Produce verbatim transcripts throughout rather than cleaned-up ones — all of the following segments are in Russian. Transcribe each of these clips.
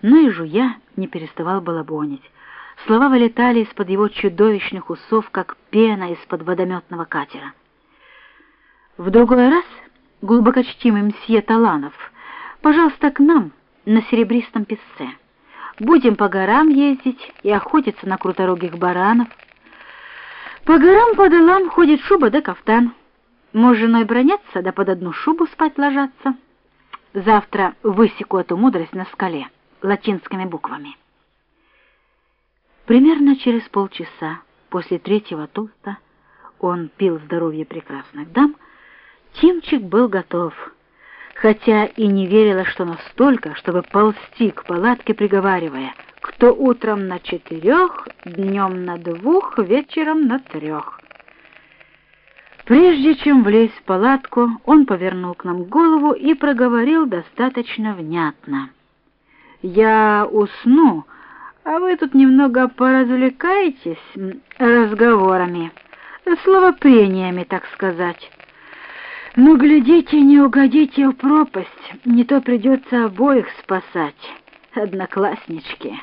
но и жуя не переставал балабонить. Слова вылетали из-под его чудовищных усов, как пена из-под водометного катера. В другой раз, глубокочтимый мсье Таланов, пожалуйста, к нам на Серебристом песце. Будем по горам ездить и охотиться на круторогих баранов. По горам по долам ходит шуба да кафтан. Муж с женой бронятся, да под одну шубу спать ложатся. Завтра высеку эту мудрость на скале латинскими буквами. Примерно через полчаса после третьего тоста, он пил здоровье прекрасных дам, Тимчик был готов, хотя и не верила, что настолько, чтобы ползти к палатке, приговаривая: кто утром на четырех, днем на двух, вечером на трех. Прежде чем влезть в палатку, он повернул к нам голову и проговорил достаточно внятно: «Я усну, а вы тут немного поразвлекаетесь разговорами, словопрениями, так сказать. Но глядите, не угодите в пропасть, не то придется обоих спасать, однокласснички».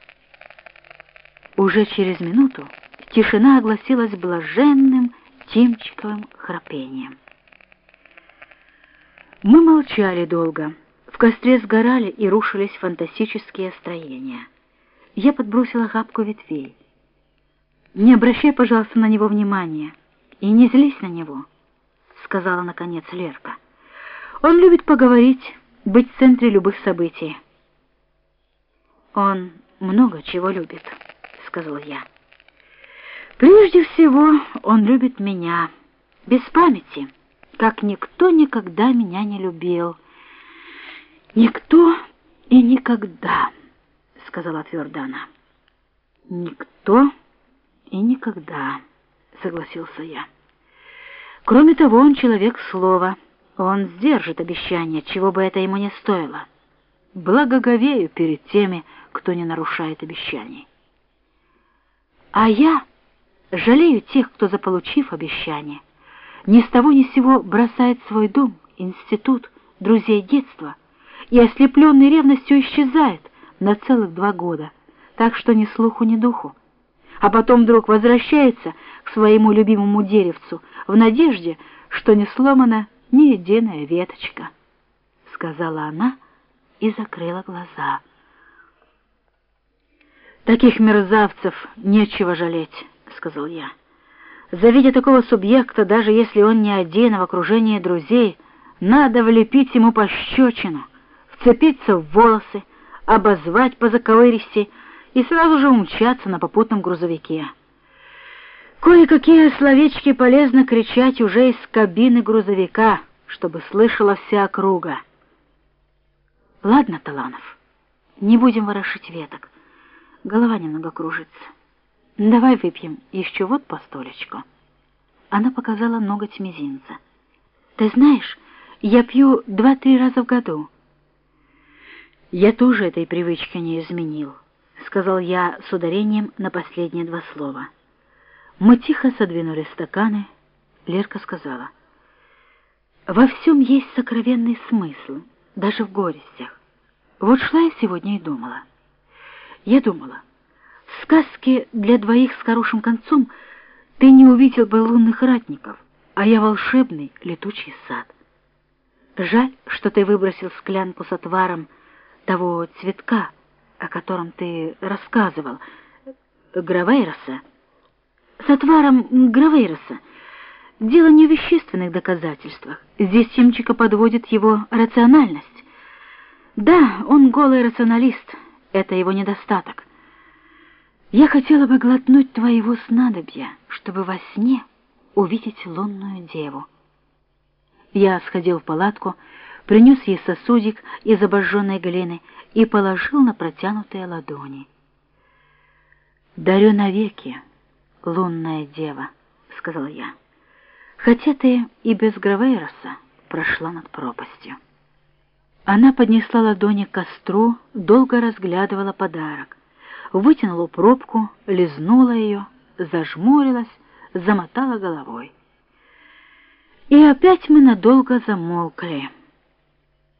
Уже через минуту тишина огласилась блаженным Тимчиковым храпением. Мы молчали долго. В костре сгорали и рушились фантастические строения. Я подбросила охапку ветвей. «Не обращай, пожалуйста, на него внимания и не злись на него», — сказала наконец Лерка. «Он любит поговорить, быть в центре любых событий». «Он много чего любит», — сказал я. «Прежде всего, он любит меня, без памяти, как никто никогда меня не любил. Никто и никогда», — сказала твердо она. «Никто и никогда», — согласился я. «Кроме того, он человек слова, он сдержит обещание, чего бы это ему не стоило. Благоговею перед теми, кто не нарушает обещаний. А я жалею тех, кто, заполучив обещание, ни с того ни с сего бросает свой дом, институт, друзей детства и, ослепленный ревностью, исчезает на целых два года, так что ни слуху, ни духу, а потом вдруг возвращается к своему любимому деревцу в надежде, что не сломана ни единая веточка», — сказала она и закрыла глаза. «Таких мерзавцев нечего жалеть», — сказал я. «Завидя такого субъекта, даже если он не один, а в окружении друзей, надо влепить ему пощечину, вцепиться в волосы, обозвать по заковыристи и сразу же умчаться на попутном грузовике. Кое-какие словечки полезно кричать уже из кабины грузовика, чтобы слышала вся округа. Ладно, Таланов, не будем ворошить веток, голова немного кружится. Давай выпьем еще вот по столечку». Она показала ноготь мизинца. «Ты знаешь, я пью два-три раза в году». «Я тоже этой привычки не изменил», — сказал я с ударением на последние два слова. Мы тихо содвинули стаканы. Лерка сказала: «Во всем есть сокровенный смысл, даже в горестях. Вот шла я сегодня и думала. Я думала, в сказке для двоих с хорошим концом ты не увидел бы лунных ратников, а я волшебный летучий сад. Жаль, что ты выбросил склянку с отваром того цветка, о котором ты рассказывал, Гравейроса. С отваром Гравейроса. Дело не в вещественных доказательствах. Здесь Тимчика подводит его рациональность. Да, он голый рационалист, это его недостаток. Я хотела бы глотнуть твоего снадобья, чтобы во сне увидеть лунную деву». Я сходил в палатку, принес ей сосудик из обожженной глины и положил на протянутые ладони. «Дарю навеки, лунная дева», — сказал я, «хотя ты и без Гравейроса прошла над пропастью». Она поднесла ладони к костру, долго разглядывала подарок, вытянула пробку, лизнула ее, зажмурилась, замотала головой. И опять мы надолго замолкли.